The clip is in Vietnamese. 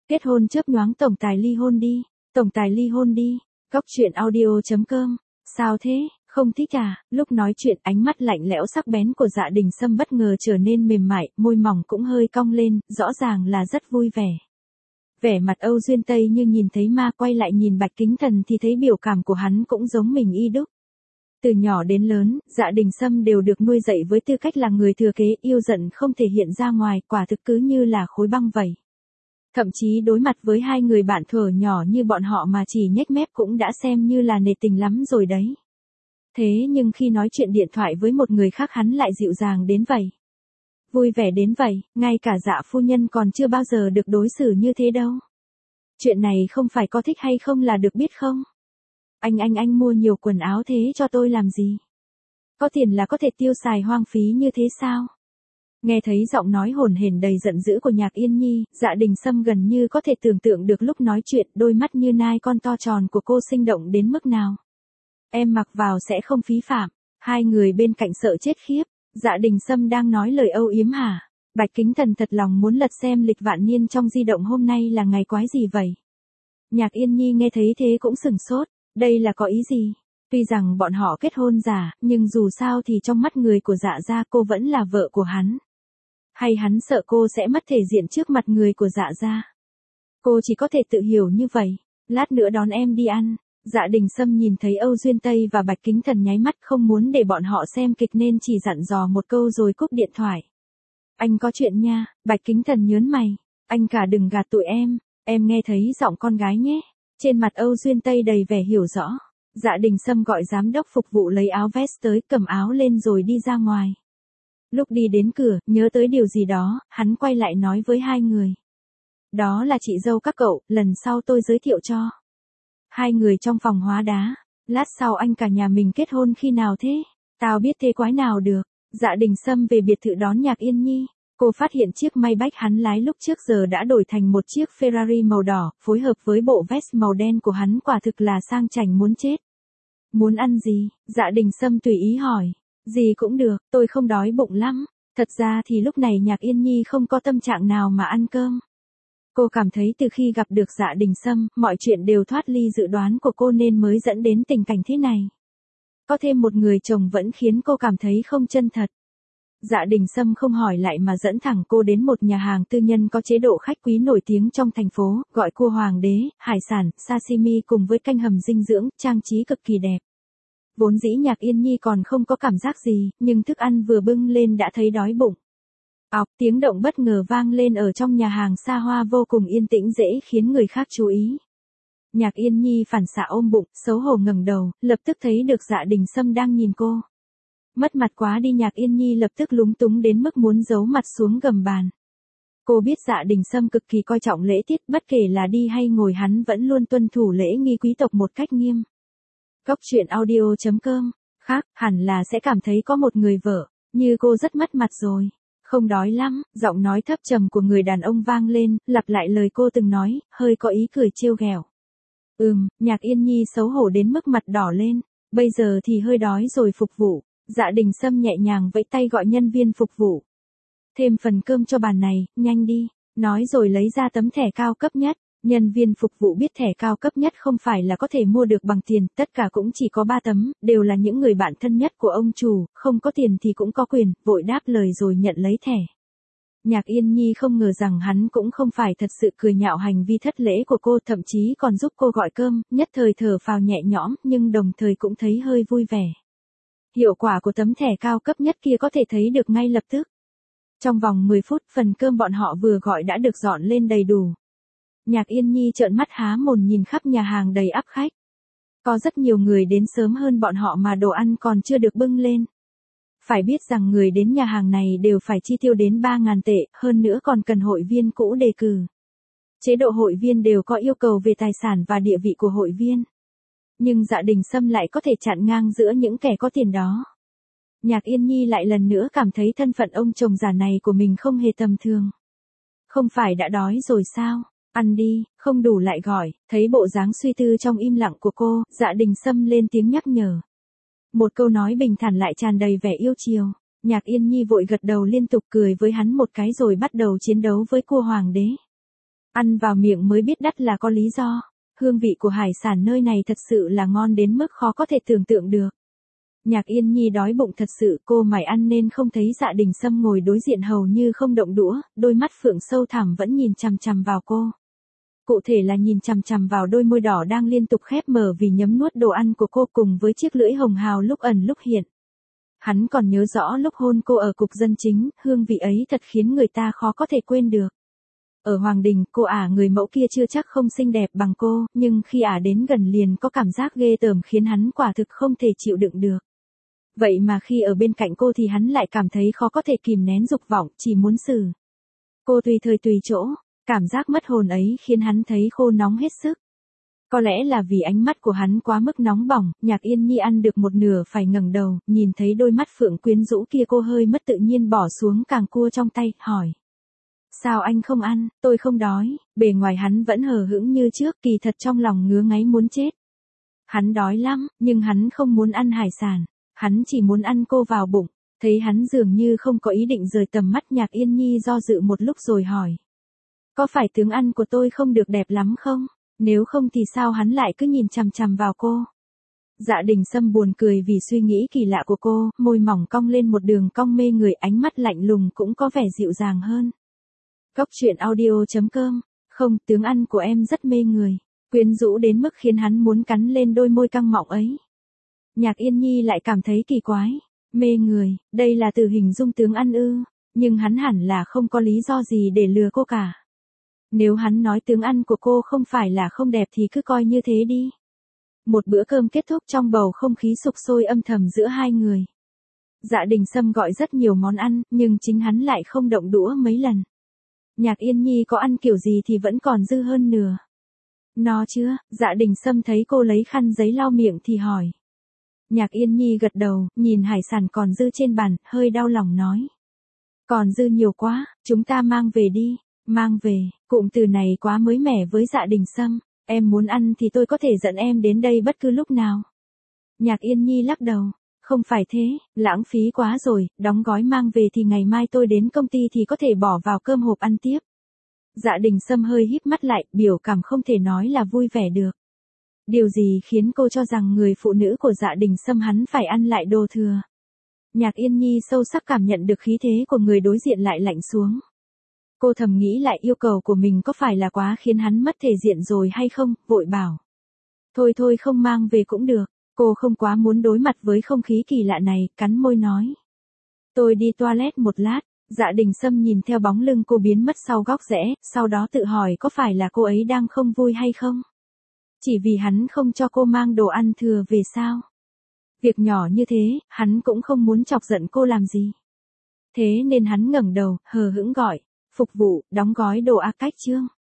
Kết hôn chớp nhoáng tổng tài ly hôn đi. Tổng tài ly hôn đi. Góc chuyện audio.com. Sao thế, không thích à? Lúc nói chuyện ánh mắt lạnh lẽo sắc bén của Dạ Đình Sâm bất ngờ trở nên mềm mại, môi mỏng cũng hơi cong lên, rõ ràng là rất vui vẻ. Vẻ mặt Âu Duyên Tây như nhìn thấy ma, quay lại nhìn Bạch Kính Thần thì thấy biểu cảm của hắn cũng giống mình y đúc. Từ nhỏ đến lớn, Dạ Đình Sâm đều được nuôi dạy với tư cách là người thừa kế, yêu giận không thể hiện ra ngoài, quả thực cứ như là khối băng vậy. Thậm chí đối mặt với hai người bạn thuở nhỏ như bọn họ mà chỉ nhếch mép cũng đã xem như là nể tình lắm rồi đấy. Thế nhưng khi nói chuyện điện thoại với một người khác hắn lại dịu dàng đến vậy. Vui vẻ đến vậy, ngay cả Dạ phu nhân còn chưa bao giờ được đối xử như thế đâu. Chuyện này không phải có thích hay không là được biết không? Anh mua nhiều quần áo thế cho tôi làm gì? Có tiền là có thể tiêu xài hoang phí như thế sao? Nghe thấy giọng nói hồn hển đầy giận dữ của Nhạc Yên Nhi, Dạ Đình Sâm gần như có thể tưởng tượng được lúc nói chuyện đôi mắt như nai con to tròn của cô sinh động đến mức nào. Em mặc vào sẽ không phí phạm. Hai người bên cạnh sợ chết khiếp. Dạ Đình Sâm đang nói lời âu yếm hả? Bạch Kính Thần thật lòng muốn lật xem lịch vạn niên trong di động hôm nay là ngày quái gì vậy? Nhạc Yên Nhi nghe thấy thế cũng sửng sốt. Đây là có ý gì? Tuy rằng bọn họ kết hôn giả, nhưng dù sao thì trong mắt người của Dạ gia cô vẫn là vợ của hắn. Hay hắn sợ cô sẽ mất thể diện trước mặt người của Dạ gia? Cô chỉ có thể tự hiểu như vậy. Lát nữa đón em đi ăn. Dạ Đình Sâm nhìn thấy Âu Duyên Tây và Bạch Kính Thần nháy mắt không muốn để bọn họ xem kịch nên chỉ dặn dò một câu rồi cúp điện thoại. Anh có chuyện nha. Bạch Kính Thần nhớn mày. Anh cả đừng gạt tụi em nghe thấy giọng con gái nhé. Trên mặt Âu Duyên Tây đầy vẻ hiểu rõ. Dạ Đình Sâm gọi giám đốc phục vụ lấy áo vest tới, cầm áo lên rồi đi ra ngoài. Lúc đi đến cửa, nhớ tới điều gì đó, hắn quay lại nói với hai người. Đó là chị dâu các cậu, lần sau tôi giới thiệu cho. Hai người trong phòng hóa đá. Lát sau anh cả nhà mình kết hôn khi nào thế? Tao biết thế quái nào được. Dạ Đình Sâm về biệt thự đón Nhạc Yên Nhi. Cô phát hiện chiếc Maybach hắn lái lúc trước giờ đã đổi thành một chiếc Ferrari màu đỏ, phối hợp với bộ vest màu đen của hắn quả thực là sang chảnh muốn chết. Muốn ăn gì? Dạ Đình Sâm tùy ý hỏi. Gì cũng được, tôi không đói bụng lắm. Thật ra thì lúc này Nhạc Yên Nhi không có tâm trạng nào mà ăn cơm. Cô cảm thấy từ khi gặp được Dạ Đình Sâm, mọi chuyện đều thoát ly dự đoán của cô nên mới dẫn đến tình cảnh thế này. Có thêm một người chồng vẫn khiến cô cảm thấy không chân thật. Dạ Đình Sâm không hỏi lại mà dẫn thẳng cô đến một nhà hàng tư nhân có chế độ khách quý nổi tiếng trong thành phố, gọi cua hoàng đế, hải sản, sashimi cùng với canh hầm dinh dưỡng, trang trí cực kỳ đẹp. Vốn dĩ Nhạc Yên Nhi còn không có cảm giác gì, nhưng thức ăn vừa bưng lên đã thấy đói bụng. Ọc, tiếng động bất ngờ vang lên ở trong nhà hàng xa hoa vô cùng yên tĩnh dễ khiến người khác chú ý. Nhạc Yên Nhi phản xạ ôm bụng, xấu hổ ngẩng đầu, lập tức thấy được Dạ Đình Sâm đang nhìn cô. Mất mặt quá đi, Nhạc Yên Nhi lập tức lúng túng đến mức muốn giấu mặt xuống gầm bàn. Cô biết Dạ Đình Sâm cực kỳ coi trọng lễ tiết, bất kể là đi hay ngồi hắn vẫn luôn tuân thủ lễ nghi quý tộc một cách nghiêm. Góc chuyện audio.com. Khác, hẳn là sẽ cảm thấy có một người vợ, như cô rất mất mặt rồi. Không đói lắm, giọng nói thấp trầm của người đàn ông vang lên, lặp lại lời cô từng nói, hơi có ý cười trêu ghẹo. Nhạc Yên Nhi xấu hổ đến mức mặt đỏ lên, bây giờ thì hơi đói rồi phục vụ. Dạ Đình Sâm nhẹ nhàng vẫy tay gọi nhân viên phục vụ. Thêm phần cơm cho bàn này, nhanh đi, nói rồi lấy ra tấm thẻ cao cấp nhất. Nhân viên phục vụ biết thẻ cao cấp nhất không phải là có thể mua được bằng tiền, tất cả cũng chỉ có 3 tấm, đều là những người bạn thân nhất của ông chủ, không có tiền thì cũng có quyền, vội đáp lời rồi nhận lấy thẻ. Nhạc Yên Nhi không ngờ rằng hắn cũng không phải thật sự cười nhạo hành vi thất lễ của cô, thậm chí còn giúp cô gọi cơm, nhất thời thở phào nhẹ nhõm, nhưng đồng thời cũng thấy hơi vui vẻ. Hiệu quả của tấm thẻ cao cấp nhất kia có thể thấy được ngay lập tức. Trong vòng 10 phút, phần cơm bọn họ vừa gọi đã được dọn lên đầy đủ. Nhạc Yên Nhi trợn mắt há mồm nhìn khắp nhà hàng đầy ắp khách. Có rất nhiều người đến sớm hơn bọn họ mà đồ ăn còn chưa được bưng lên. Phải biết rằng người đến nhà hàng này đều phải chi tiêu đến 3.000 tệ, hơn nữa còn cần hội viên cũ đề cử. Chế độ hội viên đều có yêu cầu về tài sản và địa vị của hội viên. Nhưng Dạ Đình Sâm lại có thể chặn ngang giữa những kẻ có tiền đó. Nhạc Yên Nhi lại lần nữa cảm thấy thân phận ông chồng già này của mình không hề tầm thường. Không phải đã đói rồi sao? Ăn đi, không đủ lại gọi. Thấy bộ dáng suy tư trong im lặng của cô, Dạ Đình Sâm lên tiếng nhắc nhở. Một câu nói bình thản lại tràn đầy vẻ yêu chiều. Nhạc Yên Nhi vội gật đầu liên tục cười với hắn một cái rồi bắt đầu chiến đấu với cua hoàng đế. Ăn vào miệng mới biết đắt là có lý do. Hương vị của hải sản nơi này thật sự là ngon đến mức khó có thể tưởng tượng được. Nhạc Yên Nhi đói bụng thật sự, cô mải ăn nên không thấy Dạ Đình Sâm ngồi đối diện hầu như không động đũa, đôi mắt phượng sâu thẳm vẫn nhìn chằm chằm vào cô. Cụ thể là nhìn chằm chằm vào đôi môi đỏ đang liên tục khép mở vì nhấm nuốt đồ ăn của cô cùng với chiếc lưỡi hồng hào lúc ẩn lúc hiện. Hắn còn nhớ rõ lúc hôn cô ở cục dân chính, hương vị ấy thật khiến người ta khó có thể quên được. Ở Hoàng Đình, cô người mẫu kia chưa chắc không xinh đẹp bằng cô, nhưng khi đến gần liền có cảm giác ghê tởm khiến hắn quả thực không thể chịu đựng được. Vậy mà khi ở bên cạnh cô thì hắn lại cảm thấy khó có thể kìm nén dục vọng, chỉ muốn xử cô tùy thời tùy chỗ. Cảm giác mất hồn ấy khiến hắn thấy khô nóng hết sức. Có lẽ là vì ánh mắt của hắn quá mức nóng bỏng, Nhạc Yên Nhi ăn được một nửa phải ngẩng đầu, nhìn thấy đôi mắt phượng quyến rũ kia cô hơi mất tự nhiên bỏ xuống càng cua trong tay, hỏi. Sao anh không ăn, tôi không đói, bề ngoài hắn vẫn hờ hững như trước, kỳ thật trong lòng ngứa ngáy muốn chết. Hắn đói lắm, nhưng hắn không muốn ăn hải sản, hắn chỉ muốn ăn cô vào bụng. Thấy hắn dường như không có ý định rời tầm mắt, Nhạc Yên Nhi do dự một lúc rồi hỏi. Có phải tướng ăn của tôi không được đẹp lắm không? Nếu không thì sao hắn lại cứ nhìn chằm chằm vào cô? Dạ Đình Sâm buồn cười vì suy nghĩ kỳ lạ của cô, môi mỏng cong lên một đường cong mê người, ánh mắt lạnh lùng cũng có vẻ dịu dàng hơn. Cóc truyện audio.com. Không, tướng ăn của em rất mê người, quyến rũ đến mức khiến hắn muốn cắn lên đôi môi căng mọng ấy. Nhạc Yên Nhi lại cảm thấy kỳ quái. Mê người, đây là từ hình dung tướng ăn ư? Nhưng hắn hẳn là không có lý do gì để lừa cô cả. Nếu hắn nói tướng ăn của cô không phải là không đẹp thì cứ coi như thế đi. Một bữa cơm kết thúc trong bầu không khí sục sôi âm thầm giữa hai người. Dạ Đình Sâm gọi rất nhiều món ăn, nhưng chính hắn lại không động đũa mấy lần. Nhạc Yên Nhi có ăn kiểu gì thì vẫn còn dư hơn nửa. No chưa? Dạ Đình Sâm thấy cô lấy khăn giấy lau miệng thì hỏi. Nhạc Yên Nhi gật đầu, nhìn hải sản còn dư trên bàn, hơi đau lòng nói. Còn dư nhiều quá, chúng ta mang về đi. Mang về, cụm từ này quá mới mẻ với Dạ Đình Sâm. Em muốn ăn thì tôi có thể dẫn em đến đây bất cứ lúc nào. Nhạc Yên Nhi lắc đầu. Không phải thế, lãng phí quá rồi, đóng gói mang về thì ngày mai tôi đến công ty thì có thể bỏ vào cơm hộp ăn tiếp. Dạ Đình Sâm hơi híp mắt lại, biểu cảm không thể nói là vui vẻ được. Điều gì khiến cô cho rằng người phụ nữ của Dạ Đình Sâm hắn phải ăn lại đồ thừa? Nhạc Yên Nhi sâu sắc cảm nhận được khí thế của người đối diện lại lạnh xuống. Cô thầm nghĩ lại yêu cầu của mình có phải là quá khiến hắn mất thể diện rồi hay không, vội bảo. Thôi thôi không mang về cũng được, cô không quá muốn đối mặt với không khí kỳ lạ này, cắn môi nói. Tôi đi toilet một lát. Dạ Đình Sâm nhìn theo bóng lưng cô biến mất sau góc rẽ, sau đó tự hỏi có phải là cô ấy đang không vui hay không? Chỉ vì hắn không cho cô mang đồ ăn thừa về sao? Việc nhỏ như thế, hắn cũng không muốn chọc giận cô làm gì. Thế nên hắn ngẩng đầu, hờ hững gọi. Phục vụ, đóng gói đồ cách chương.